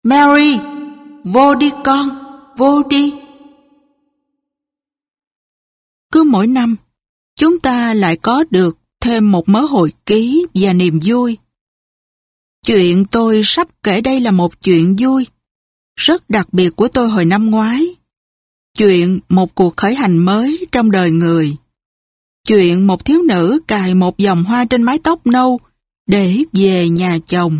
Mary, vô đi con, vô đi. Cứ mỗi năm, chúng ta lại có được thêm một mớ hồi ký và niềm vui. Chuyện tôi sắp kể đây là một chuyện vui, rất đặc biệt của tôi hồi năm ngoái. Chuyện một cuộc khởi hành mới trong đời người. Chuyện một thiếu nữ cài một vòng hoa trên mái tóc nâu để về nhà chồng.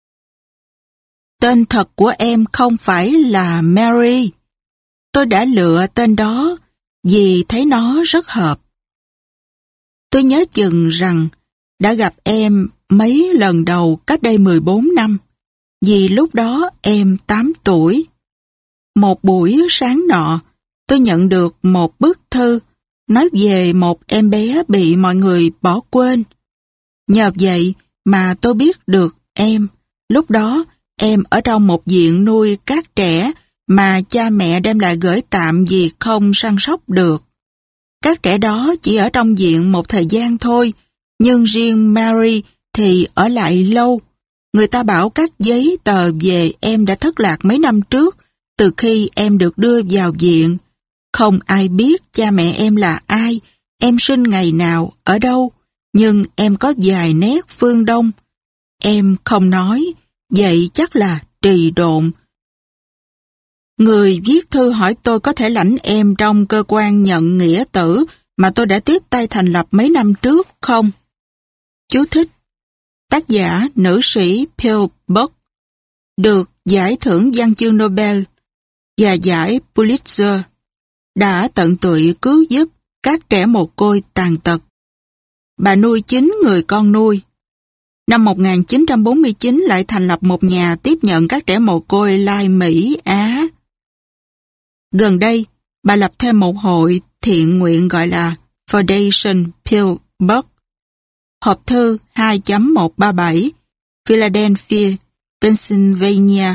Tên thật của em không phải là Mary. Tôi đã lựa tên đó vì thấy nó rất hợp. Tôi nhớ chừng rằng đã gặp em mấy lần đầu cách đây 14 năm, vì lúc đó em 8 tuổi. Một buổi sáng nọ, tôi nhận được một bức thư nói về một em bé bị mọi người bỏ quên. Nhờ vậy mà tôi biết được em. Lúc đó, em ở trong một viện nuôi các trẻ mà cha mẹ đem lại gửi tạm vì không săn sóc được. Các trẻ đó chỉ ở trong viện một thời gian thôi, nhưng riêng Mary thì ở lại lâu. Người ta bảo các giấy tờ về em đã thất lạc mấy năm trước, từ khi em được đưa vào viện. Không ai biết cha mẹ em là ai, em sinh ngày nào, ở đâu, nhưng em có vài nét phương Đông. Em không nói, vậy chắc là trì độn. Người viết thư hỏi tôi có thể lãnh em trong cơ quan nhận nghĩa tử mà tôi đã tiếp tay thành lập mấy năm trước không? Chú thích: tác giả nữ sĩ Pearl Buck được giải thưởng văn chương Nobel và giải Pulitzer, đã tận tụy cứu giúp các trẻ mồ côi tàn tật. Bà nuôi 9 người con nuôi. Năm 1949 lại thành lập một nhà tiếp nhận các trẻ mồ côi lai Mỹ, Á. Gần đây, bà lập thêm một hội thiện nguyện gọi là Foundation Pearl Buck. Hộp thư 2.137 Philadelphia, Pennsylvania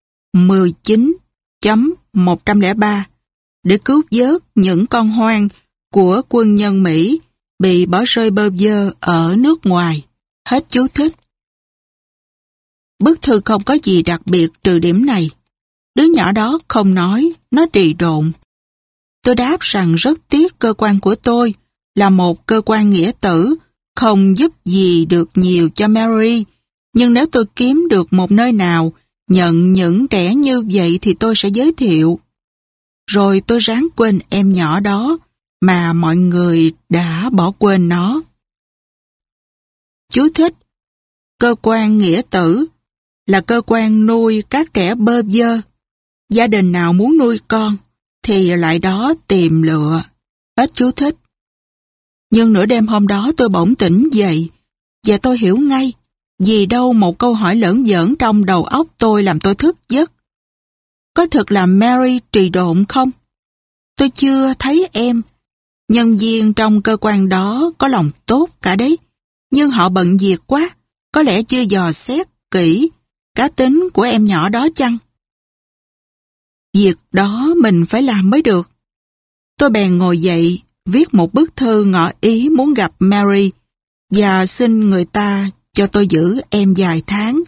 19.103 để cứu vớt những con hoang của quân nhân Mỹ bị bỏ rơi bơ vơ ở nước ngoài. Hết chú thích. Bức thư không có gì đặc biệt trừ điểm này. Đứa nhỏ đó không nói, nó trì độn. Tôi đáp rằng rất tiếc cơ quan của tôi là một cơ quan nghĩa tử, không giúp gì được nhiều cho Mary, nhưng nếu tôi kiếm được một nơi nào nhận những trẻ như vậy thì tôi sẽ giới thiệu. Rồi tôi ráng quên em nhỏ đó mà mọi người đã bỏ quên nó. Chú thích: cơ quan nghĩa tử là cơ quan nuôi các trẻ bơ vơ. Gia đình nào muốn nuôi con thì lại đó tìm lựa. Hết chú thích. Nhưng nửa đêm hôm đó tôi bỗng tỉnh dậy và tôi hiểu ngay vì đâu một câu hỏi lởn vởn trong đầu óc tôi làm tôi thức giấc. Có thật là Mary trì độn không? Tôi chưa thấy em. Nhân viên trong cơ quan đó có lòng tốt cả đấy, nhưng họ bận việc quá, có lẽ chưa dò xét kỹ cá tính của em nhỏ đó chăng? Việc đó mình phải làm mới được. Tôi bèn ngồi dậy, viết một bức thư ngỏ ý muốn gặp Mary và xin người ta cho tôi giữ em vài tháng.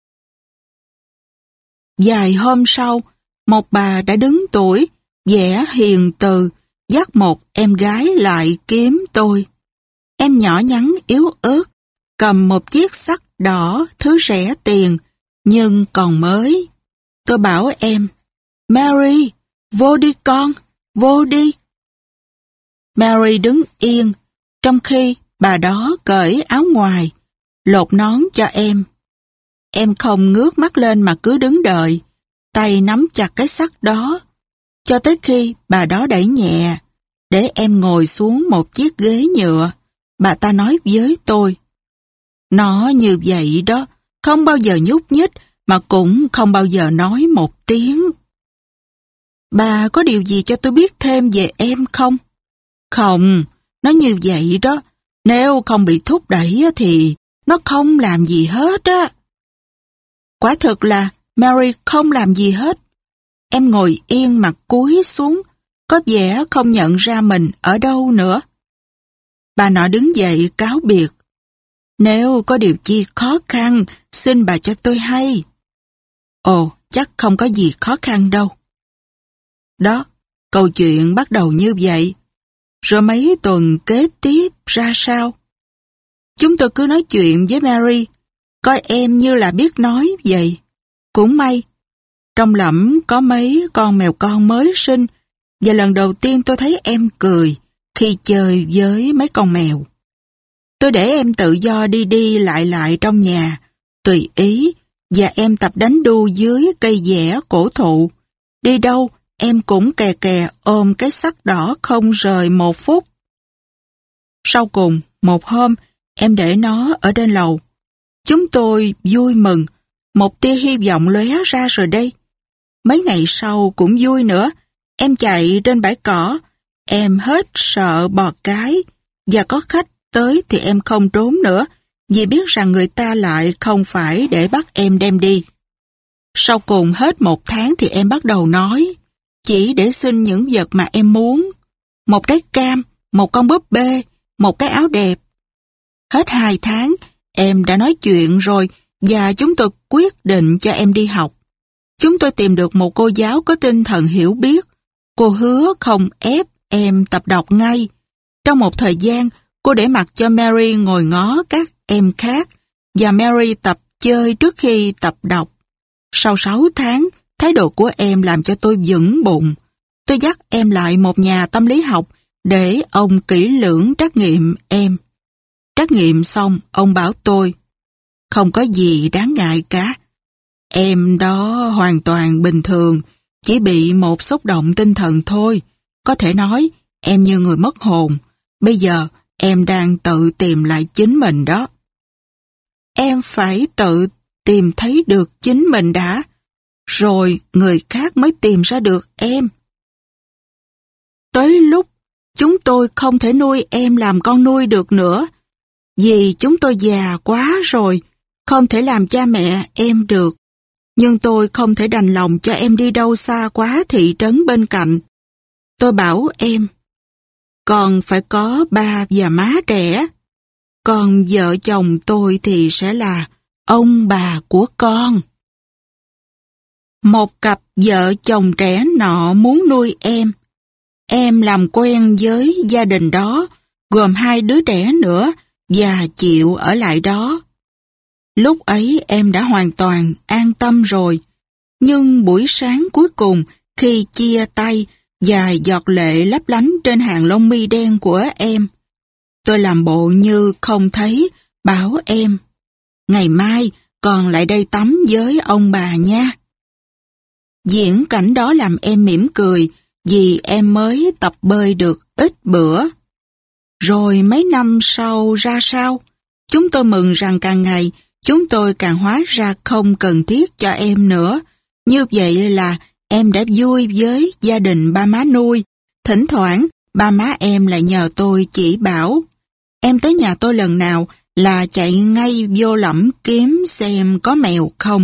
Vài hôm sau, một bà đã đứng tuổi, vẻ hiền từ, dắt một em gái lại kiếm tôi. Em nhỏ nhắn yếu ớt, cầm một chiếc sắt đỏ, thứ rẻ tiền, nhưng còn mới. Tôi bảo em, Mary, vô đi con, vô đi. Mary đứng yên, trong khi bà đó cởi áo ngoài, lột nón cho em. Em không ngước mắt lên mà cứ đứng đợi, tay nắm chặt cái sắt đó, cho tới khi bà đó đẩy nhẹ, để em ngồi xuống một chiếc ghế nhựa. Bà ta nói với tôi, nó như vậy đó, không bao giờ nhúc nhích, mà cũng không bao giờ nói một tiếng. Bà có điều gì cho tôi biết thêm về em không? Không, nó như vậy đó, nếu không bị thúc đẩy thì nó không làm gì hết á. Quả thực là Mary không làm gì hết. Em ngồi yên mặt cúi xuống, có vẻ không nhận ra mình ở đâu nữa. Bà nọ đứng dậy cáo biệt. Nếu có điều chi khó khăn, xin bà cho tôi hay. Ồ, chắc không có gì khó khăn đâu. Đó, câu chuyện bắt đầu như vậy. Rồi mấy tuần kế tiếp ra sao? Chúng tôi cứ nói chuyện với Mary, coi em như là biết nói vậy. Cũng may, trong lẫm có mấy con mèo con mới sinh, và lần đầu tiên tôi thấy em cười khi chơi với mấy con mèo. Tôi để em tự do đi đi lại trong nhà, tùy ý, và em tập đánh đu dưới cây dẻ cổ thụ. Đi đâu, em cũng kè kè ôm cái sắt đỏ không rời 1 phút. Sau cùng, một hôm, em để nó ở trên lầu. Chúng tôi vui mừng, một tia hy vọng lóe ra rồi đây. Mấy ngày sau cũng vui nữa, em chạy trên bãi cỏ, em hết sợ bò cái, và có khách tới thì em không trốn nữa, vì biết rằng người ta lại không phải để bắt em đem đi. Sau cùng hết 1 tháng thì em bắt đầu nói, chỉ để xin những vật mà em muốn. Một trái cam, một con búp bê, một cái áo đẹp. Hết 2 tháng, em đã nói chuyện rồi, và chúng tôi quyết định cho em đi học. Chúng tôi tìm được một cô giáo có tinh thần hiểu biết. Cô hứa không ép em tập đọc ngay. Trong một thời gian, cô để mặc cho Mary ngồi ngó các em khác, và Mary tập chơi trước khi tập đọc. Sau 6 tháng, thái độ của em làm cho tôi vững bụng. Tôi dắt em lại một nhà tâm lý học để ông kỹ lưỡng trắc nghiệm em. Trắc nghiệm xong, ông bảo tôi, không có gì đáng ngại cả. Em đó hoàn toàn bình thường, chỉ bị một xúc động tinh thần thôi. Có thể nói, em như người mất hồn. Bây giờ, em đang tự tìm lại chính mình đó. Em phải tự tìm thấy được chính mình đã, rồi người khác mới tìm ra được em. Tới lúc chúng tôi không thể nuôi em làm con nuôi được nữa, vì chúng tôi già quá rồi, không thể làm cha mẹ em được. Nhưng tôi không thể đành lòng cho em đi đâu xa quá thị trấn bên cạnh. Tôi bảo em, còn phải có ba và má trẻ. Còn vợ chồng tôi thì sẽ là ông bà của con. Một cặp vợ chồng trẻ nọ muốn nuôi em. Em làm quen với gia đình đó, gồm 2 đứa trẻ nữa, và chịu ở lại đó. Lúc ấy em đã hoàn toàn an tâm rồi. Nhưng buổi sáng cuối cùng, khi chia tay, vài giọt lệ lấp lánh trên hàng lông mi đen của em, tôi làm bộ như không thấy, bảo em, ngày mai còn lại đây tắm với ông bà nha. Diễn cảnh đó làm em mỉm cười, vì em mới tập bơi được ít bữa. Rồi mấy năm sau ra sao? Chúng tôi mừng rằng càng ngày, chúng tôi càng hóa ra không cần thiết cho em nữa. Như vậy là em đã vui với gia đình ba má nuôi. Thỉnh thoảng, ba má em lại nhờ tôi chỉ bảo. Em tới nhà tôi lần nào là chạy ngay vô lẫm kiếm xem có mèo không.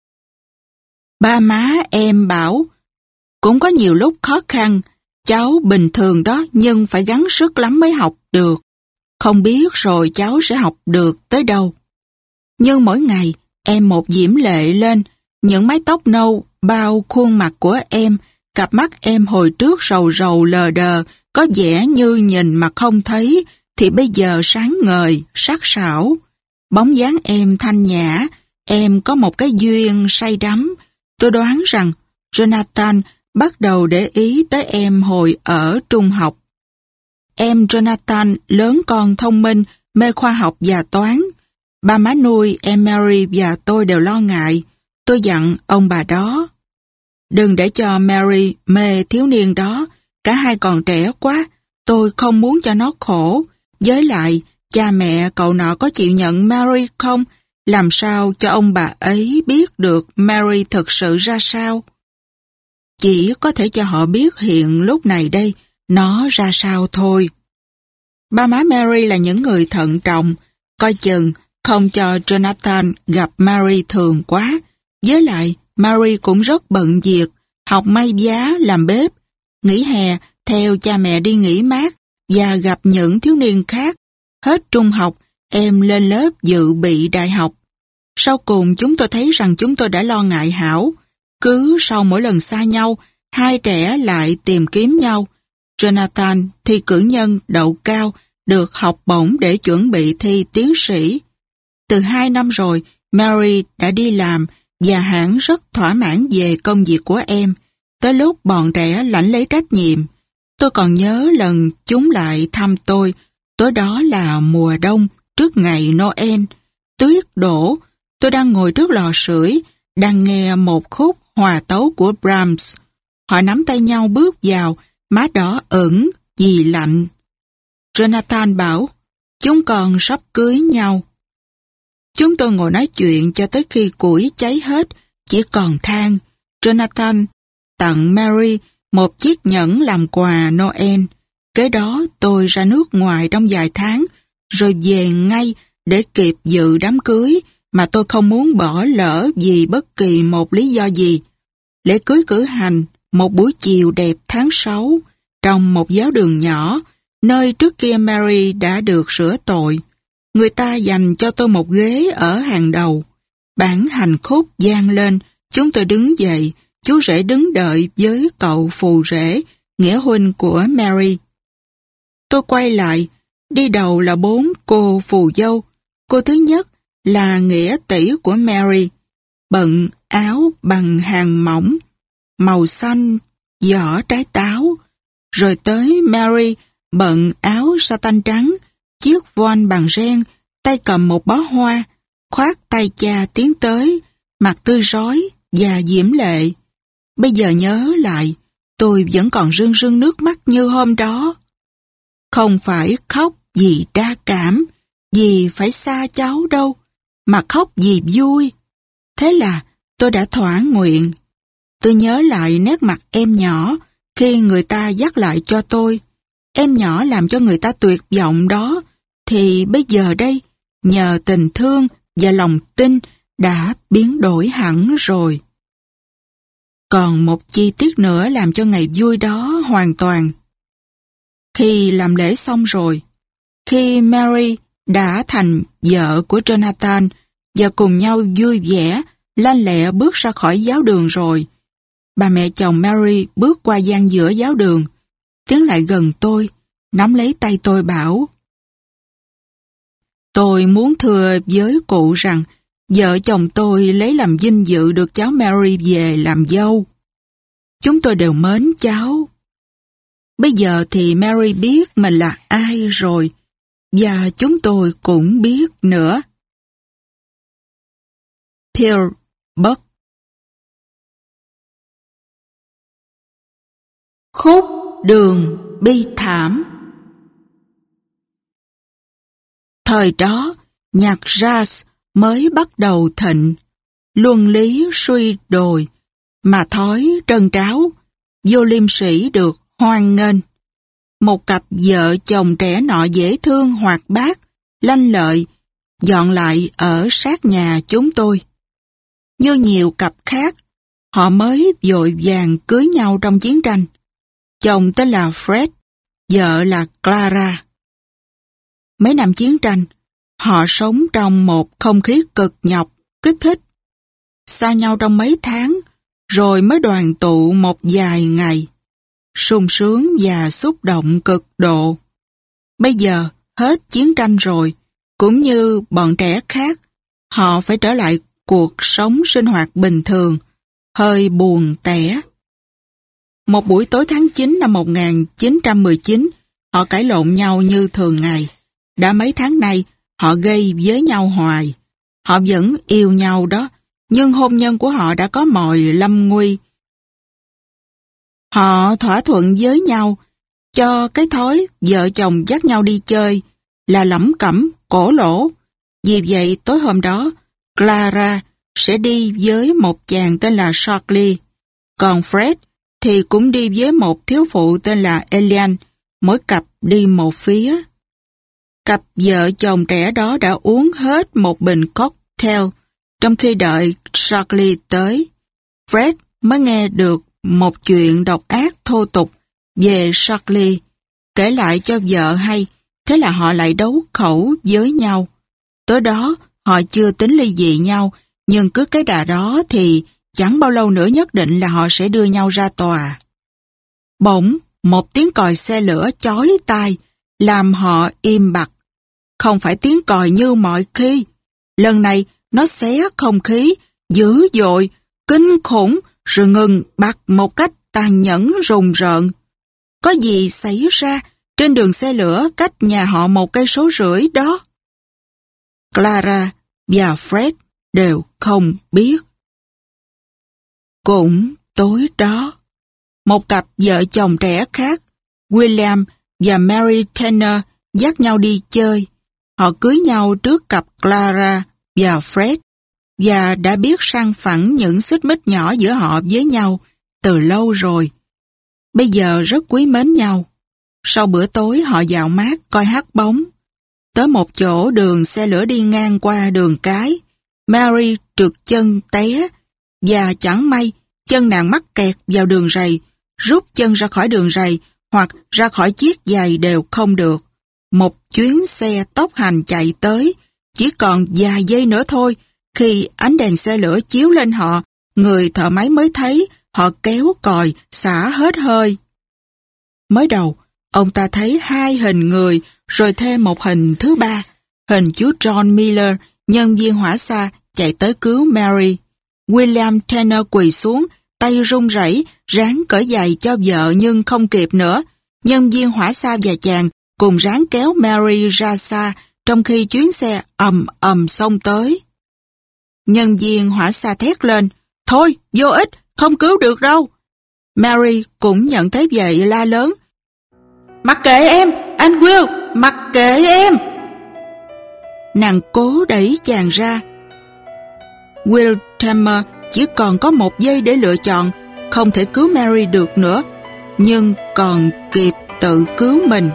Ba má em bảo, cũng có nhiều lúc khó khăn, cháu bình thường đó nhưng phải gắng sức lắm mới học được. Không biết rồi cháu sẽ học được tới đâu. Nhưng mỗi ngày em một diễm lệ lên, những mái tóc nâu bao khuôn mặt của em, cặp mắt em hồi trước rầu rầu lờ đờ, có vẻ như nhìn mà không thấy, thì bây giờ sáng ngời, sắc sảo. Bóng dáng em thanh nhã, em có một cái duyên say đắm. Tôi đoán rằng Jonathan bắt đầu để ý tới em hồi ở trung học. Em Jonathan lớn con thông minh, mê khoa học và toán. Ba má nuôi em Mary và tôi đều lo ngại. Tôi dặn ông bà đó, đừng để cho Mary mê thiếu niên đó, cả hai còn trẻ quá, tôi không muốn cho nó khổ. Với lại, cha mẹ cậu nọ có chịu nhận Mary không? Làm sao cho ông bà ấy biết được Mary thực sự ra sao? Chỉ có thể cho họ biết hiện lúc này đây, nó ra sao thôi. Ba má Mary là những người thận trọng, coi chừng không cho Jonathan gặp Mary thường quá. Với lại, Mary cũng rất bận việc, học may vá, làm bếp, nghỉ hè, theo cha mẹ đi nghỉ mát và gặp những thiếu niên khác. Hết trung học, em lên lớp dự bị đại học. Sau cùng chúng tôi thấy rằng chúng tôi đã lo ngại hảo. Cứ sau mỗi lần xa nhau, hai trẻ lại tìm kiếm nhau. Jonathan, thi cử nhân đậu cao, được học bổng để chuẩn bị thi tiến sĩ. Từ 2 năm rồi, Mary đã đi làm và hẳn rất thỏa mãn về công việc của em. Tới lúc bọn trẻ lãnh lấy trách nhiệm, tôi còn nhớ lần chúng lại thăm tôi. Tối đó là mùa đông, trước ngày Noel. Tuyết đổ, tôi đang ngồi trước lò sưởi, đang nghe một khúc hòa tấu của Brahms. Họ nắm tay nhau bước vào, má đỏ ửng vì lạnh. Jonathan bảo, chúng con sắp cưới nhau. Chúng tôi ngồi nói chuyện cho tới khi củi cháy hết, chỉ còn than. Jonathan tặng Mary một chiếc nhẫn làm quà Noel. Kế đó tôi ra nước ngoài trong vài tháng, rồi về ngay để kịp dự đám cưới mà tôi không muốn bỏ lỡ vì bất kỳ một lý do gì. Lễ cưới cử hành một buổi chiều đẹp tháng 6 trong một giáo đường nhỏ, nơi trước kia Mary đã được sửa tội. Người ta dành cho tôi một ghế ở hàng đầu. Bản hành khúc vang lên, chúng tôi đứng dậy, chú rể đứng đợi với cậu phù rể, nghĩa huynh của Mary. Tôi quay lại, đi đầu là 4 cô phù dâu. Cô thứ nhất là nghĩa tỷ của Mary, bận áo bằng hàng mỏng, màu xanh, vỏ trái táo. Rồi tới Mary, bận áo sa-tanh trắng, chiếc voan bằng ren, tay cầm một bó hoa, khoác tay cha tiến tới, mặt tươi rói và diễm lệ. Bây giờ nhớ lại, tôi vẫn còn rưng rưng nước mắt như hôm đó. Không phải khóc vì đa cảm, vì phải xa cháu đâu, mà khóc vì vui. Thế là tôi đã thỏa nguyện. Tôi nhớ lại nét mặt em nhỏ khi người ta dắt lại cho tôi. Em nhỏ làm cho người ta tuyệt vọng đó, thì bây giờ đây, nhờ tình thương và lòng tin đã biến đổi hẳn rồi. Còn một chi tiết nữa làm cho ngày vui đó hoàn toàn. Khi làm lễ xong rồi, khi Mary đã thành vợ của Jonathan và cùng nhau vui vẻ, lanh lẹ bước ra khỏi giáo đường rồi, bà mẹ chồng Mary bước qua gian giữa giáo đường, tiến lại gần tôi, nắm lấy tay tôi bảo: Tôi muốn thưa với cụ rằng vợ chồng tôi lấy làm vinh dự được cháu Mary về làm dâu. Chúng tôi đều mến cháu. Bây giờ thì Mary biết mình là ai rồi, và chúng tôi cũng biết nữa. Pearl Buck. Khúc đường bi thảm. Thời đó, nhạc jazz mới bắt đầu thịnh, luân lý suy đồi, mà thói trân tráo, vô liêm sĩ được hoan nghênh. Một cặp vợ chồng trẻ nọ dễ thương hoạt bát, lanh lợi, dọn lại ở sát nhà chúng tôi. Như nhiều cặp khác, họ mới vội vàng cưới nhau trong chiến tranh. Chồng tên là Fred, vợ là Clara. Mấy năm chiến tranh, họ sống trong một không khí cực nhọc, kích thích. Xa nhau trong mấy tháng, rồi mới đoàn tụ một vài ngày. Sung sướng và xúc động cực độ. Bây giờ, hết chiến tranh rồi, cũng như bọn trẻ khác, họ phải trở lại cuộc sống sinh hoạt bình thường, hơi buồn tẻ. Một buổi tối tháng 9 năm 1919, họ cãi lộn nhau như thường ngày. Đã mấy tháng nay, họ gây với nhau hoài. Họ vẫn yêu nhau đó, nhưng hôn nhân của họ đã có mọi lâm nguy. Họ thỏa thuận với nhau, cho cái thói vợ chồng dắt nhau đi chơi là lẩm cẩm, cổ lỗ. Vì vậy tối hôm đó, Clara sẽ đi với một chàng tên là Charlie, còn Fred thì cũng đi với một thiếu phụ tên là Eliane, mỗi cặp đi một phía. Cặp vợ chồng trẻ đó đã uống hết một bình cocktail, trong khi đợi Charlie tới. Fred mới nghe được một chuyện độc ác thô tục về Charlie, kể lại cho vợ hay, thế là họ lại đấu khẩu với nhau. Tối đó họ chưa tính ly dị nhau, nhưng cứ cái đà đó thì chẳng bao lâu nữa nhất định là họ sẽ đưa nhau ra tòa. Bỗng, một tiếng còi xe lửa chói tai, làm họ im bặt. Không phải tiếng còi như mọi khi. Lần này, nó xé không khí, dữ dội, kinh khủng, rồi ngừng bặt một cách tàn nhẫn rùng rợn. Có gì xảy ra trên đường xe lửa cách nhà họ 1,5 cây số đó? Clara và Fred đều không biết. Cũng tối đó, một cặp vợ chồng trẻ khác, William và Mary Tanner, dắt nhau đi chơi. Họ cưới nhau trước cặp Clara và Fred và đã biết săn phẳng những xích mích nhỏ giữa họ với nhau từ lâu rồi. Bây giờ rất quý mến nhau. Sau bữa tối họ dạo mát coi hát bóng. Tới một chỗ đường xe lửa đi ngang qua đường cái, Mary trượt chân té và chẳng may chân nàng mắc kẹt vào đường ray, rút chân ra khỏi đường ray hoặc ra khỏi chiếc giày đều không được. Một chuyến xe tốc hành chạy tới, chỉ còn vài giây nữa thôi, khi ánh đèn xe lửa chiếu lên họ, người thợ máy mới thấy họ kéo còi, xả hết hơi. Mới đầu, ông ta thấy 2 hình người, rồi thêm một hình thứ 3, hình chú John Miller, nhân viên hỏa xa, chạy tới cứu Mary. William Tanner quỳ xuống, tay run rẩy, ráng cởi giày cho vợ nhưng không kịp nữa. Nhân viên hỏa xa và chàng cùng ráng kéo Mary ra xa, trong khi chuyến xe ầm ầm xông tới. Nhân viên hỏa xa thét lên, thôi, vô ích, không cứu được đâu. Mary cũng nhận thấy vậy la lớn, mặc kệ em, anh Will, mặc kệ em. Nàng cố đẩy chàng ra. Will Tanner chỉ còn có 1 giây để lựa chọn, không thể cứu Mary được nữa, nhưng còn kịp tự cứu mình.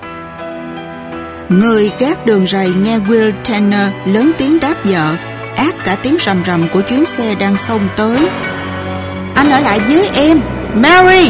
Người gác đường ray nghe Will Tanner lớn tiếng đáp vợ, át cả tiếng rầm rầm của chuyến xe đang xông tới. Anh ở lại với em, Mary!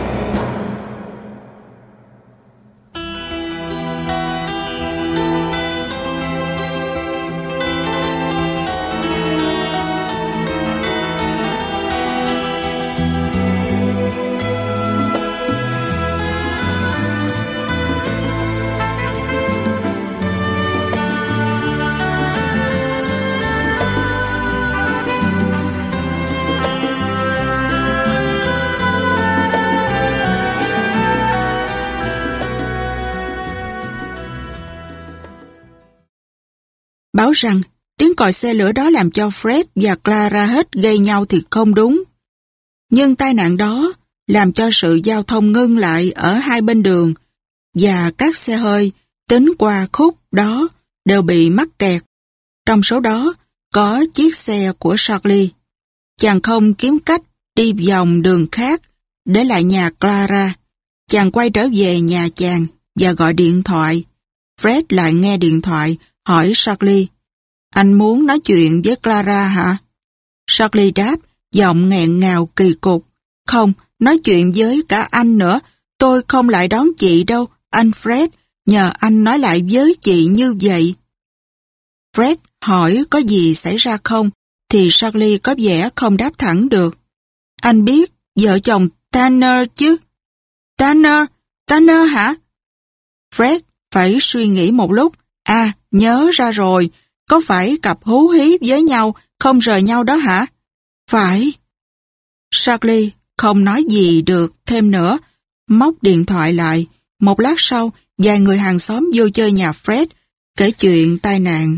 Báo rằng tiếng còi xe lửa đó làm cho Fred và Clara hết gây nhau thì không đúng. Nhưng tai nạn đó làm cho sự giao thông ngưng lại ở 2 bên đường và các xe hơi tính qua khúc đó đều bị mắc kẹt. Trong số đó có chiếc xe của Charlie. Chàng không kiếm cách đi vòng đường khác để lại nhà Clara. Chàng quay trở về nhà chàng và gọi điện thoại. Fred lại nghe điện thoại, hỏi Charlie, anh muốn nói chuyện với Clara hả? Charlie đáp, giọng nghẹn ngào kỳ cục, không, nói chuyện với cả anh nữa, tôi không lại đón chị đâu, anh Fred, nhờ anh nói lại với chị như vậy. Fred hỏi có gì xảy ra không, thì Charlie có vẻ không đáp thẳng được. Anh biết vợ chồng Tanner chứ? Tanner hả? Fred phải suy nghĩ một lúc. À, nhớ ra rồi, có phải cặp hú hí với nhau, không rời nhau đó hả? Phải. Charlie không nói gì được thêm nữa, móc điện thoại lại. Một lát sau, vài người hàng xóm vô chơi nhà Fred, kể chuyện tai nạn.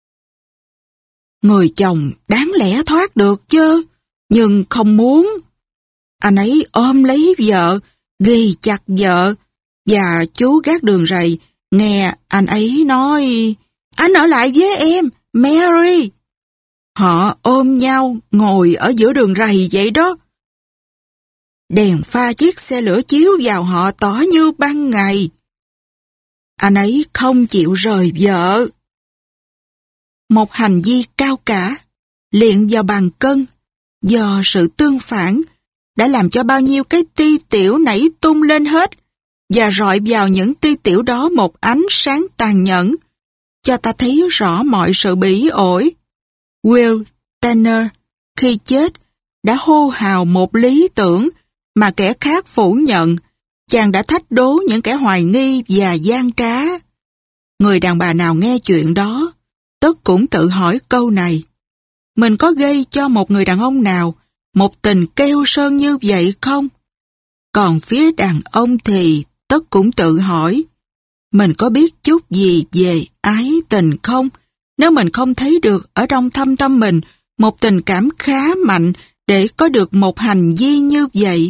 Người chồng đáng lẽ thoát được chứ, nhưng không muốn. Anh ấy ôm lấy vợ, ghi chặt vợ, và chú gác đường ray nghe anh ấy nói, anh ở lại với em, Mary. Họ ôm nhau ngồi ở giữa đường ray vậy đó. Đèn pha chiếc xe lửa chiếu vào họ tỏ như ban ngày. Anh ấy không chịu rời vợ. Một hành vi cao cả, luyện vào bàn cân, do sự tương phản, đã làm cho bao nhiêu cái ti tiểu nảy tung lên hết, và rọi vào những ti tiểu đó một ánh sáng tàn nhẫn, cho ta thấy rõ mọi sự bỉ ổi. Will Tanner, khi chết, đã hô hào một lý tưởng mà kẻ khác phủ nhận. Chàng đã thách đố những kẻ hoài nghi và gian trá. Người đàn bà nào nghe chuyện đó, tất cũng tự hỏi câu này. Mình có gây cho một người đàn ông nào một tình keo sơn như vậy không? Còn phía đàn ông thì tất cũng tự hỏi. Mình có biết chút gì về ái tình không? Nếu mình không thấy được ở trong thâm tâm mình một tình cảm khá mạnh để có được một hành vi như vậy.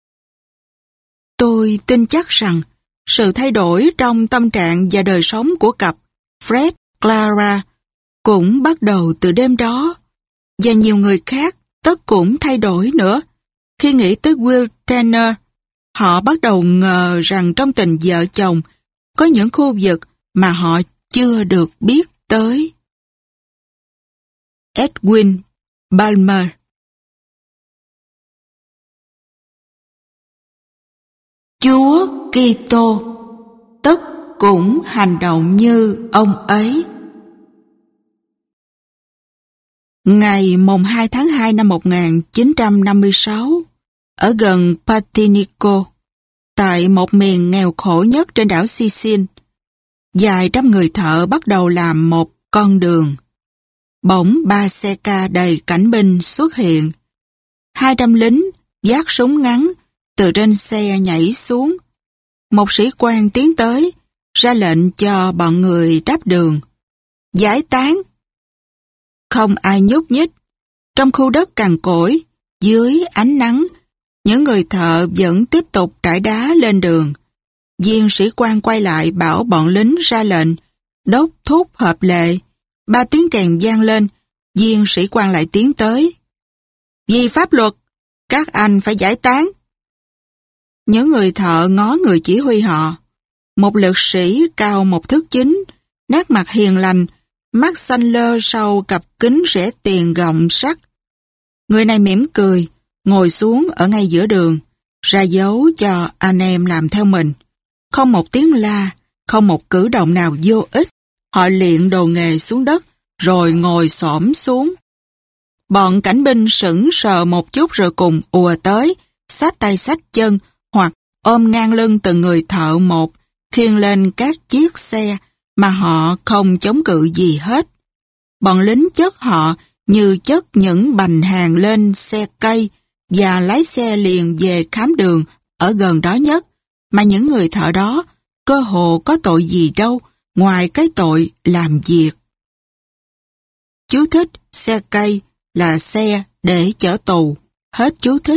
Tôi tin chắc rằng sự thay đổi trong tâm trạng và đời sống của cặp Fred, Clara cũng bắt đầu từ đêm đó, và nhiều người khác tất cũng thay đổi nữa. Khi nghĩ tới Will Tanner, họ bắt đầu ngờ rằng trong tình vợ chồng có những khu vực mà họ chưa được biết tới. Edwin Balmer. Chúa Kitô tất cũng hành động như ông ấy. Ngày mùng 2 tháng 2 năm 1956, ở gần Partinico, tại một miền nghèo khổ nhất trên đảo Sicily, vài trăm người thợ bắt đầu làm một con đường. Bỗng 3 xe ca đầy cảnh binh xuất hiện. 200 lính vác súng ngắn từ trên xe nhảy xuống. Một sĩ quan tiến tới, ra lệnh cho bọn người đáp đường. Giải tán! Không ai nhúc nhích. Trong khu đất cằn cỗi, dưới ánh nắng, những người thợ vẫn tiếp tục trải đá lên đường. Viên sĩ quan quay lại bảo bọn lính ra lệnh, đốc thúc hợp lệ. 3 tiếng kèn vang lên, viên sĩ quan lại tiến tới. Vì pháp luật, các anh phải giải tán. Những người thợ ngó người chỉ huy họ. Một lực sĩ cao 1 thước 9, nét mặt hiền lành, mắt xanh lơ sau cặp kính rẻ tiền gọng sắt. Người này mỉm cười, ngồi xuống ở ngay giữa đường, ra dấu cho anh em làm theo mình. Không một tiếng la, không một cử động nào vô ích. Họ liệng đồ nghề xuống đất, rồi ngồi xổm xuống. Bọn cảnh binh sững sờ một chút rồi cùng ùa tới, xách tay xách chân, hoặc ôm ngang lưng từng người thợ một, khiêng lên các chiếc xe mà họ không chống cự gì hết. Bọn lính chất họ như chất những bành hàng lên xe cây và lái xe liền về khám đường ở gần đó nhất, mà những người thợ đó cơ hồ có tội gì đâu ngoài cái tội làm việc. Chú thích: xe cây là xe để chở tù. Hết chú thích.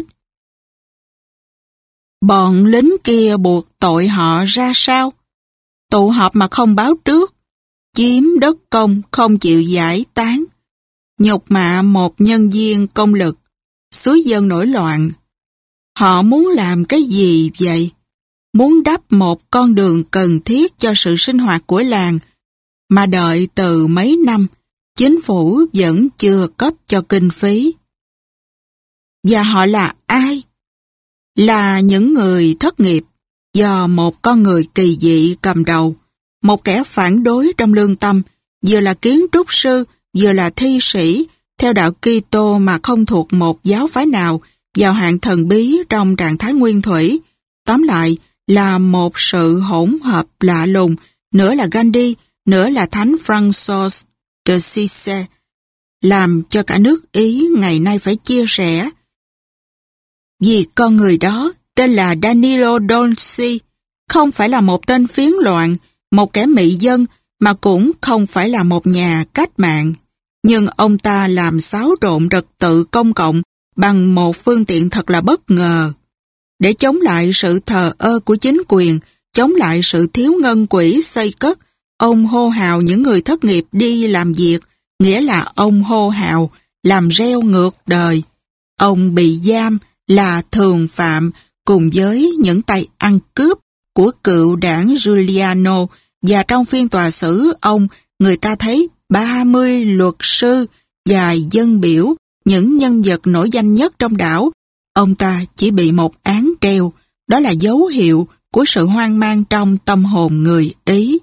Bọn lính kia buộc tội họ ra sao? Tụ họp mà không báo trước, chiếm đất công không chịu giải tán, nhục mạ một nhân viên công lực, xúi dân nổi loạn. Họ muốn làm cái gì vậy? Muốn đắp một con đường cần thiết cho sự sinh hoạt của làng, mà đợi từ mấy năm, chính phủ vẫn chưa cấp cho kinh phí. Và họ là ai? Là những người thất nghiệp do một con người kỳ dị cầm đầu, một kẻ phản đối trong lương tâm, vừa là kiến trúc sư, vừa là thi sĩ, theo đạo Kitô mà không thuộc một giáo phái nào, vào hạng thần bí trong trạng thái nguyên thủy. Tóm lại là một sự hỗn hợp lạ lùng, nửa là Gandhi, nửa là Thánh François de Assisi, làm cho cả nước Ý ngày nay phải chia sẻ. Vì con người đó, tên là Danilo Dolci, không phải là một tên phiến loạn, một kẻ mị dân, mà cũng không phải là một nhà cách mạng. Nhưng ông ta làm xáo trộn trật tự công cộng bằng một phương tiện thật là bất ngờ. Để chống lại sự thờ ơ của chính quyền, chống lại sự thiếu ngân quỹ xây cất, ông hô hào những người thất nghiệp đi làm việc, nghĩa là ông hô hào làm reo ngược đời. Ông bị giam là thường phạm cùng với những tay ăn cướp của cựu đảng Giuliano, và trong phiên tòa xử ông, người ta thấy 30 luật sư và dân biểu, những nhân vật nổi danh nhất trong đảo. Ông ta chỉ bị một án treo, đó là dấu hiệu của sự hoang mang trong tâm hồn người Ý.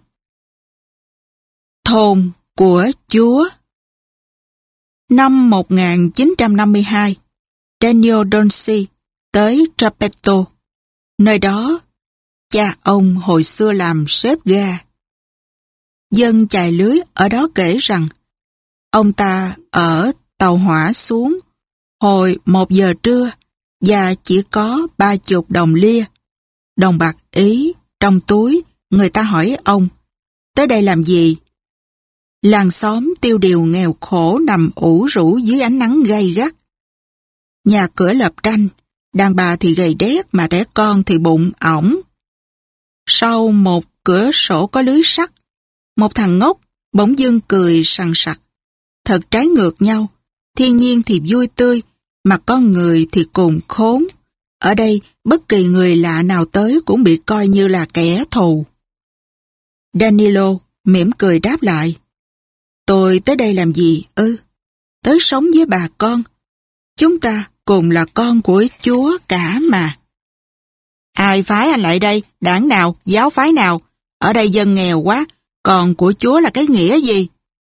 Thôn của Chúa. Năm 1952, Daniel Dolci tới Trapeto. Nơi đó, cha ông hồi xưa làm sếp ga. Dân chài lưới ở đó kể rằng ông ta ở tàu hỏa xuống hồi 1 giờ trưa và chỉ có 30 đồng lia. Đồng bạc Ý trong túi. Người ta hỏi ông, tới đây làm gì? Làng xóm tiêu điều nghèo khổ nằm ủ rũ dưới ánh nắng gay gắt. Nhà cửa lợp tranh, đàn bà thì gầy đét mà trẻ con thì bụng ỏng. Sau một cửa sổ có lưới sắt, một thằng ngốc bỗng dưng cười sằng sặc. Thật trái ngược nhau, thiên nhiên thì vui tươi, mà con người thì cùng khốn. Ở đây, bất kỳ người lạ nào tới cũng bị coi như là kẻ thù. Danilo mỉm cười đáp lại, tôi tới đây làm gì ư? Tới sống với bà con. Chúng ta cùng là con của Chúa cả mà. Ai phái anh lại đây? Đảng nào? Giáo phái nào? Ở đây dân nghèo quá, còn của Chúa là cái nghĩa gì?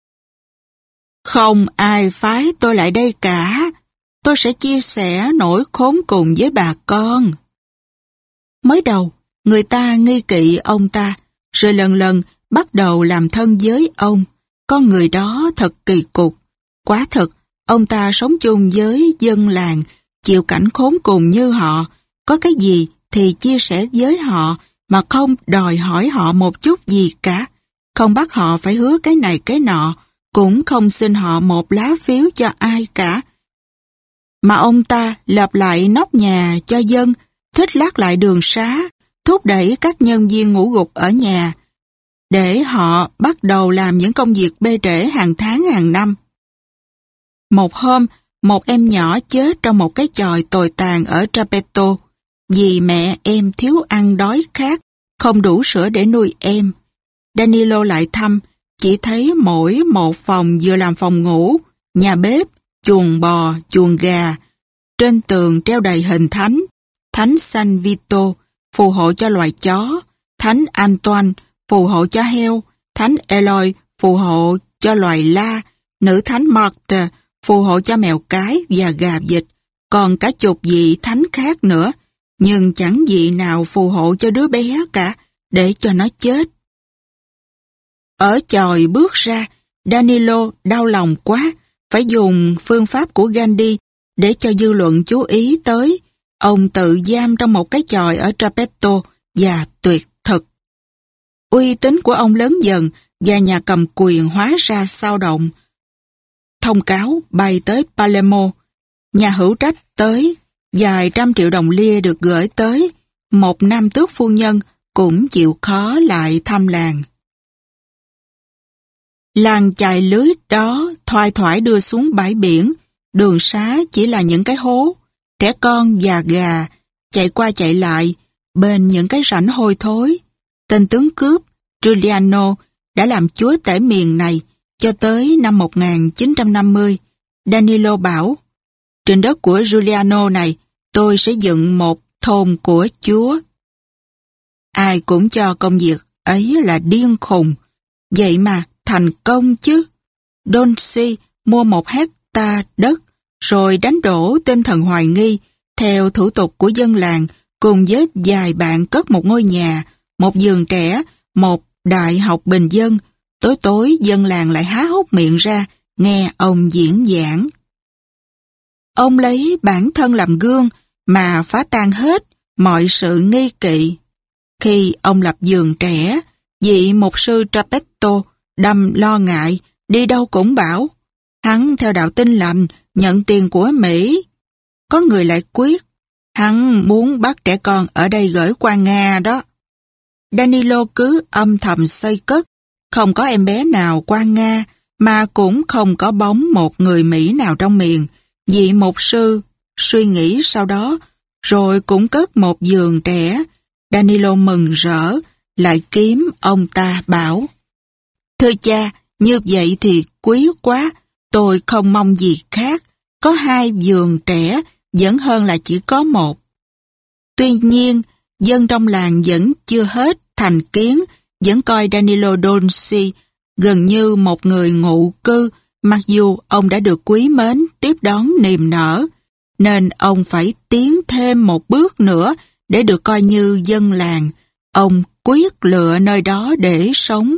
Không ai phái tôi lại đây cả. Tôi sẽ chia sẻ nỗi khốn cùng với bà con. Mới đầu, người ta nghi kỵ ông ta, rồi lần lần bắt đầu làm thân với ông. Con người đó thật kỳ cục. Quả thực, ông ta sống chung với dân làng, chịu cảnh khốn cùng như họ. Có cái gì thì chia sẻ với họ, mà không đòi hỏi họ một chút gì cả. Không bắt họ phải hứa cái này cái nọ, cũng không xin họ một lá phiếu cho ai cả. Mà ông ta lập lại nóc nhà cho dân, thích lát lại đường xá, thúc đẩy các nhân viên ngủ gục ở nhà, để họ bắt đầu làm những công việc bê trễ hàng tháng hàng năm. Một hôm, một em nhỏ chết trong một cái chòi tồi tàn ở Trapeto, vì mẹ em thiếu ăn đói khát, không đủ sữa để nuôi em. Danilo lại thăm, chỉ thấy mỗi một phòng vừa làm phòng ngủ, nhà bếp, chuồng bò, chuồng gà. Trên tường treo đầy hình thánh, thánh San Vito, phù hộ cho loài chó, thánh Antoine, phù hộ cho heo, thánh Eloy, phù hộ cho loài la, nữ thánh Marthe, phù hộ cho mèo cái và gà vịt, còn cả chục vị thánh khác nữa, nhưng chẳng vị nào phù hộ cho đứa bé cả, để cho nó chết. Ở chòi bước ra, Danilo đau lòng quá, phải dùng phương pháp của Gandhi để cho dư luận chú ý tới. Ông tự giam trong một cái chòi ở Trapeto và tuyệt thực. Uy tín của ông lớn dần và nhà cầm quyền hóa ra xao động. Thông cáo bay tới Palermo, nhà hữu trách tới, vài trăm triệu đồng lia được gửi tới, một nam tước phu nhân cũng chịu khó lại thăm làng. Làng chài lưới đó thoai thoải đưa xuống bãi biển, đường xá chỉ là những cái hố, trẻ con và gà chạy qua chạy lại bên những cái rãnh hôi thối. Tên tướng cướp Giuliano đã làm chúa tể miền này cho tới năm 1950. Danilo bảo, trên đất của Giuliano này tôi sẽ dựng một thôn của Chúa. Ai cũng cho công việc ấy là điên khùng, vậy mà thành công chứ. Dolci mua 1 hecta đất, rồi đánh đổ tinh thần hoài nghi, theo thủ tục của dân làng, cùng với vài bạn cất một ngôi nhà, một vườn trẻ, một đại học bình dân. Tối tối dân làng lại há hốc miệng ra, nghe ông diễn giảng. Ông lấy bản thân làm gương, mà phá tan hết mọi sự nghi kỵ. Khi ông lập vườn trẻ, vị mục sư Trapeto đâm lo ngại, đi đâu cũng bảo, hắn theo đạo Tin Lành, nhận tiền của Mỹ. Có người lại quyết, hắn muốn bắt trẻ con ở đây gửi qua Nga đó. Danilo cứ âm thầm xây cất, không có em bé nào qua Nga, mà cũng không có bóng một người Mỹ nào trong miền. Vị mục sư suy nghĩ sau đó, rồi cũng cất một vườn trẻ. Danilo mừng rỡ, lại kiếm ông ta bảo, thưa cha, như vậy thì quý quá, tôi không mong gì khác, có 2 vườn trẻ vẫn hơn là chỉ có 1. Tuy nhiên, dân trong làng vẫn chưa hết thành kiến, vẫn coi Danilo Dolci gần như một người ngụ cư, mặc dù ông đã được quý mến tiếp đón niềm nở. nên ông phải tiến thêm một bước nữa để được coi như dân làng. Ông quyết lựa nơi đó để sống.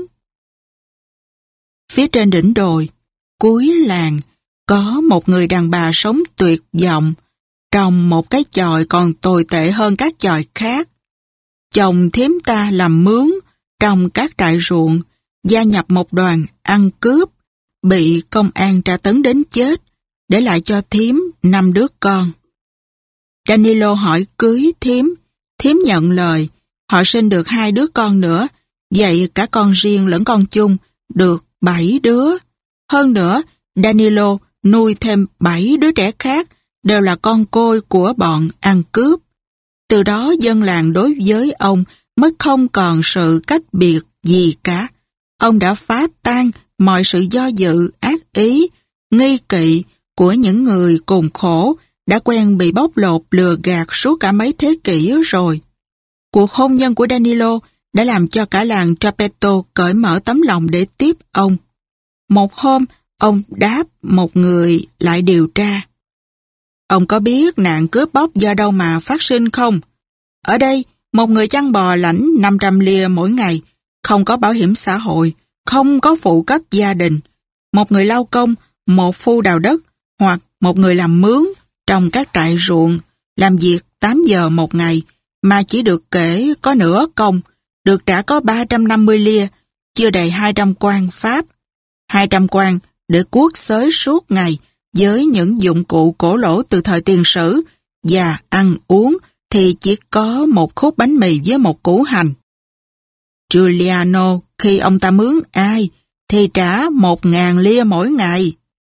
Phía trên đỉnh đồi, cuối làng, có một người đàn bà sống tuyệt vọng, trong một cái chòi còn tồi tệ hơn các chòi khác. Chồng thím ta làm mướn trong các trại ruộng, gia nhập một đoàn ăn cướp, bị công an tra tấn đến chết, để lại cho thím 5 đứa con. Danilo hỏi cưới thím nhận lời, họ sinh được 2 đứa con nữa, vậy cả con riêng lẫn con chung được 7 đứa. Hơn nữa, Danilo nuôi thêm 7 đứa trẻ khác, đều là con côi của bọn ăn cướp. Từ đó dân làng đối với ông mới không còn sự cách biệt gì cả. Ông đã phá tan mọi sự do dự, ác ý, nghi kỵ của những người cùng khổ, đã quen bị bóc lột lừa gạt suốt cả mấy thế kỷ rồi. Cuộc hôn nhân của Danilo đã làm cho cả làng Trapeto cởi mở tấm lòng để tiếp ông. Một hôm, ông đáp một người lại điều tra. Ông có biết nạn cướp bóc do đâu mà phát sinh không? Ở đây, một người chăn bò lãnh 500 lire mỗi ngày, không có bảo hiểm xã hội, không có phụ cấp gia đình. Một người lao công, một phu đào đất, hoặc một người làm mướn trong các trại ruộng, làm việc 8 giờ một ngày, mà chỉ được kể có nửa công, được trả có 350 lire, chưa đầy 200 quan Pháp. 200 quan để cuốc xới suốt ngày với những dụng cụ cổ lỗ từ thời tiền sử, và ăn uống thì chỉ có một khúc bánh mì với một củ hành. Giuliano, khi ông ta mướn ai, thì trả 1.000 lire mỗi ngày.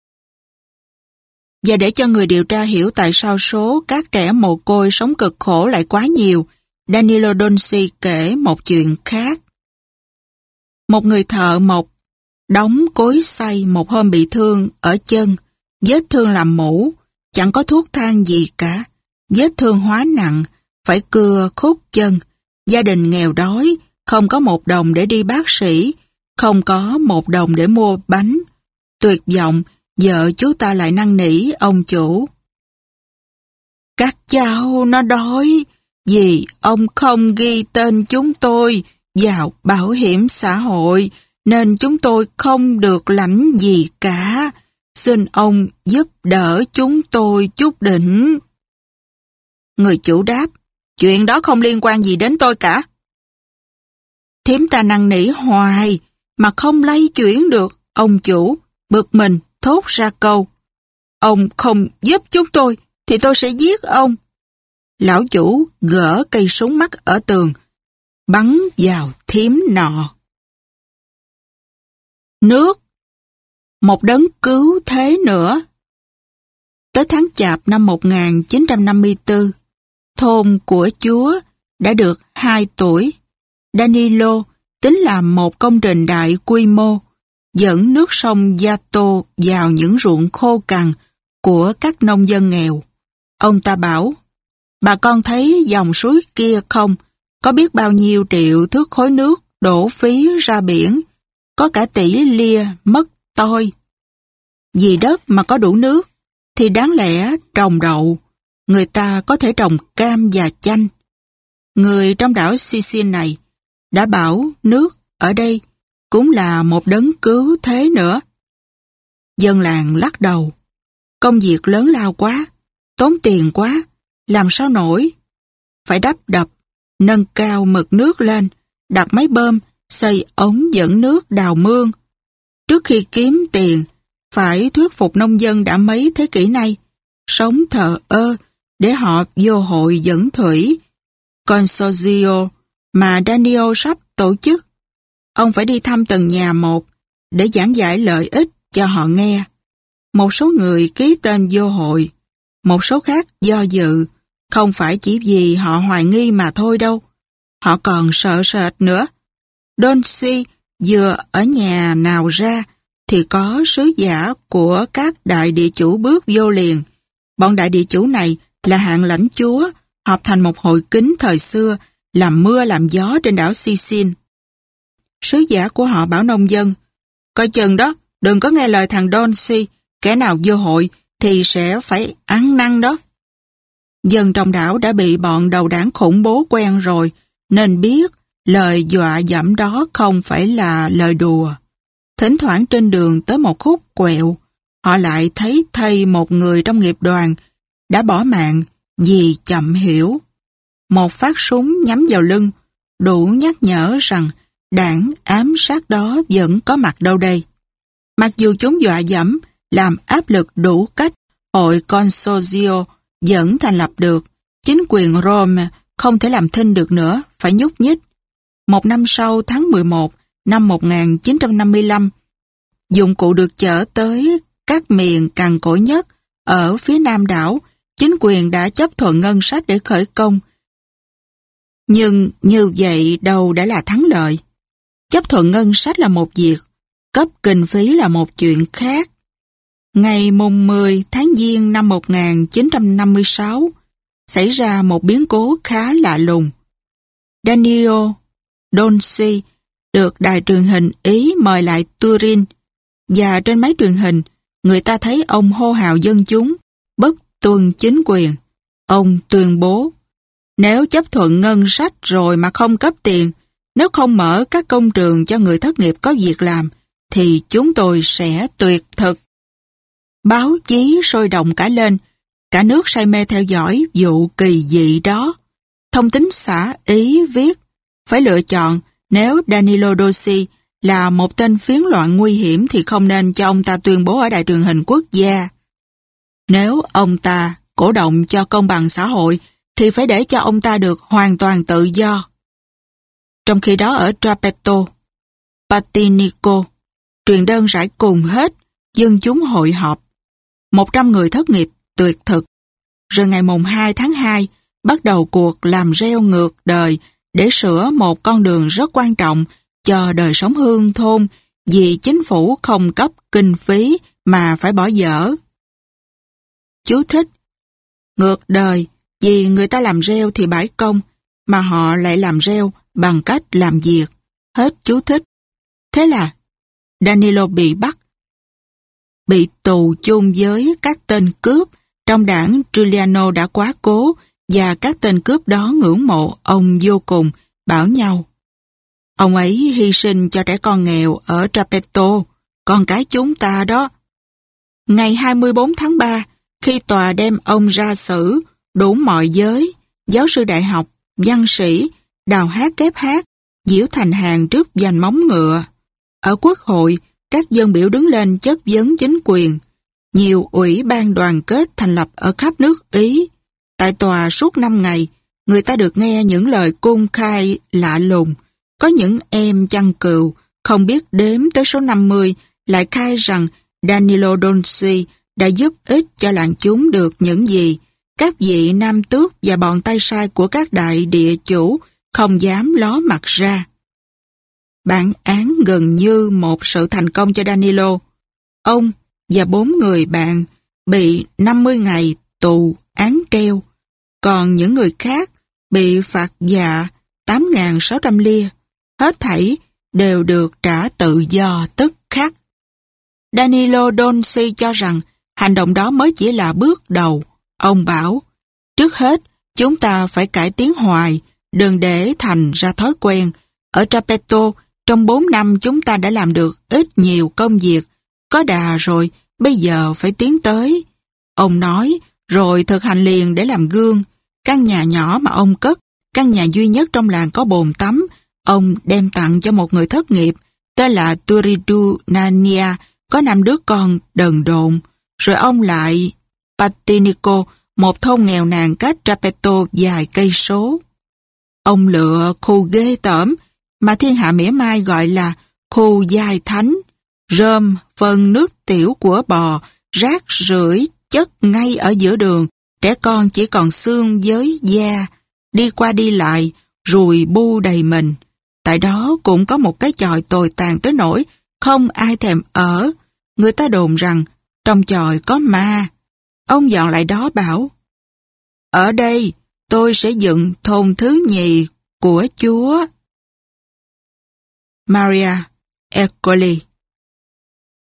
Và để cho người điều tra hiểu tại sao số các trẻ mồ côi sống cực khổ lại quá nhiều, Danilo Dolci kể một chuyện khác. Một người thợ mộc đóng cối xay một hôm bị thương ở chân, vết thương làm mũ, chẳng có thuốc thang gì cả, vết thương hóa nặng, phải cưa khúc chân, gia đình nghèo đói, không có 1 đồng để đi bác sĩ, không có 1 đồng để mua bánh. Tuyệt vọng, vợ chú ta lại năn nỉ ông chủ. Các cháu nó đói, vì ông không ghi tên chúng tôi vào bảo hiểm xã hội, nên chúng tôi không được lãnh gì cả. Xin ông giúp đỡ chúng tôi chút đỉnh. Người chủ đáp, chuyện đó không liên quan gì đến tôi cả. Thím ta năn nỉ hoài, mà không lay chuyển được. Ông chủ bực mình thốt ra câu, ông không giúp chúng tôi, thì tôi sẽ giết ông. Lão chủ gỡ cây súng mắc ở tường, bắn vào thím nọ. Nước, một đấng cứu thế nữa. Tới tháng Chạp năm 1954, thôn của Chúa đã được 2 tuổi. Danilo tính làm một công trình đại quy mô, dẫn nước sông Yato vào những ruộng khô cằn của các nông dân nghèo. Ông ta bảo, bà con thấy dòng suối kia không? Có biết bao nhiêu triệu thước khối nước đổ phí ra biển, có cả tỷ lire mất tôi. Vì đất mà có đủ nước, thì đáng lẽ trồng đậu, người ta có thể trồng cam và chanh. Người trong đảo Sicily này đã bảo nước ở đây cũng là một đấng cứu thế nữa. Dân làng lắc đầu. Công việc lớn lao quá, tốn tiền quá, làm sao nổi. Phải đắp đập, nâng cao mực nước lên, đặt máy bơm, xây ống dẫn nước đào mương. Trước khi kiếm tiền, phải thuyết phục nông dân đã mấy thế kỷ nay sống thờ ơ để họ vô hội dẫn thủy Consortio mà Daniel sắp tổ chức. Ông phải đi thăm từng nhà một để giảng giải lợi ích cho họ nghe. Một số người ký tên vô hội, một số khác do dự, không phải chỉ vì họ hoài nghi mà thôi đâu. Họ còn sợ sệt nữa. Dolci vừa ở nhà nào ra thì có sứ giả của các đại địa chủ bước vô liền. Bọn đại địa chủ này là hạng lãnh chúa, họp thành một hội kính thời xưa, làm mưa làm gió trên đảo Sicily. Sứ giả của họ bảo nông dân, coi chừng đó, đừng có nghe lời thằng Dolci, kẻ nào vô hội thì sẽ phải ăn năn đó. Dân trong đảo đã bị bọn đầu đảng khủng bố quen rồi, nên biết lời dọa dẫm đó không phải là lời đùa. Thỉnh thoảng trên đường tới một khúc quẹo, họ lại thấy thây một người trong nghiệp đoàn đã bỏ mạng vì chậm hiểu. Một phát súng nhắm vào lưng, đủ nhắc nhở rằng đảng ám sát đó vẫn có mặt đâu đây. Mặc dù chúng dọa dẫm, làm áp lực đủ cách, hội Consorcio vẫn thành lập được. Chính quyền Rome không thể làm thinh được nữa, phải nhúc nhích. Một năm sau, tháng 11 năm 1955, dụng cụ được chở tới các miền cằn cỗi nhất ở phía nam đảo. Chính quyền đã chấp thuận ngân sách để khởi công. Nhưng như vậy đâu đã là thắng lợi. Chấp thuận ngân sách là một việc, cấp kinh phí là một chuyện khác. Ngày mùng 10 tháng Giêng năm 1956, xảy ra một biến cố khá lạ lùng. Danilo Dolci được đài truyền hình Ý mời lại Turin, và trên máy truyền hình, người ta thấy ông hô hào dân chúng, bất tuân chính quyền. Ông tuyên bố, nếu chấp thuận ngân sách rồi mà không cấp tiền, nếu không mở các công trường cho người thất nghiệp có việc làm, thì chúng tôi sẽ tuyệt thực. Báo chí sôi động cả lên, cả nước say mê theo dõi vụ kỳ dị đó. Thông tín xã Ý viết, phải lựa chọn nếu Danilo Dolci là một tên phiến loạn nguy hiểm thì không nên cho ông ta tuyên bố ở đài truyền hình quốc gia. Nếu ông ta cổ động cho công bằng xã hội thì phải để cho ông ta được hoàn toàn tự do. Trong khi đó ở Trapeto, Patinico, truyền đơn rải cùng hết, dân chúng hội họp. 100 người thất nghiệp tuyệt thực. Rồi ngày mùng 2 tháng 2 bắt đầu cuộc làm reo ngược đời để sửa một con đường rất quan trọng cho đời sống hương thôn vì chính phủ không cấp kinh phí mà phải bỏ dở. Chú thích: ngược đời vì người ta làm reo thì bãi công mà họ lại làm reo bằng cách làm việc. Hết chú thích. Thế là Danilo bị bắt, bị tù chung với các tên cướp. Trong đảng Giuliano đã quá cố và các tên cướp đó ngưỡng mộ ông vô cùng, bảo nhau: ông ấy hy sinh cho trẻ con nghèo ở Trapeto, con cái chúng ta đó. Ngày 24 tháng 3, khi tòa đem ông ra xử, đủ mọi giới, giáo sư đại học, văn sĩ, đào hát kép hát, diễu thành hàng trước giành móng ngựa. Ở quốc hội, các dân biểu đứng lên chất vấn chính quyền. Nhiều ủy ban đoàn kết thành lập ở khắp nước Ý. Tại tòa suốt 5 ngày, người ta được nghe những lời cung khai lạ lùng. Có những em chăn cừu, không biết đếm tới số 50, lại khai rằng Danilo Dolci đã giúp ích cho làng chúng được những gì. Các vị nam tước và bọn tay sai của các đại địa chủ không dám ló mặt ra. Bản án gần như một sự thành công cho Danilo. Ông và 4 người bạn bị 50 ngày tù án treo, còn những người khác bị phạt vạ 8.600 lia. Hết thảy đều được trả tự do tức khắc. Danilo Dolci cho rằng hành động đó mới chỉ là bước đầu. Ông bảo, trước hết chúng ta phải cải tiến hoài, đừng để thành ra thói quen. Ở Trapeto, trong 4 năm chúng ta đã làm được ít nhiều công việc. Có đà rồi, bây giờ phải tiến tới. Ông nói, rồi thực hành liền để làm gương. Căn nhà nhỏ mà ông cất, căn nhà duy nhất trong làng có bồn tắm, ông đem tặng cho một người thất nghiệp, tên là Turidu Nania, có 5 đứa con đần độn. Rồi ông lại Patinico, một thôn nghèo nàn cách Trapeto vài cây số. Ông lựa khu ghê tởm mà thiên hạ mỉa mai gọi là khu giai thánh. Rơm, phân nước tiểu của bò, rác rưởi chất ngay ở giữa đường. Trẻ con chỉ còn xương với da, đi qua đi lại, ruồi bu đầy mình. Tại đó cũng có một cái chòi tồi tàn tới nỗi không ai thèm ở. Người ta đồn rằng trong chòi có ma. Ông dọn lại đó bảo, ở đây tôi sẽ dựng thôn thứ nhì của Chúa. Maria Ercole.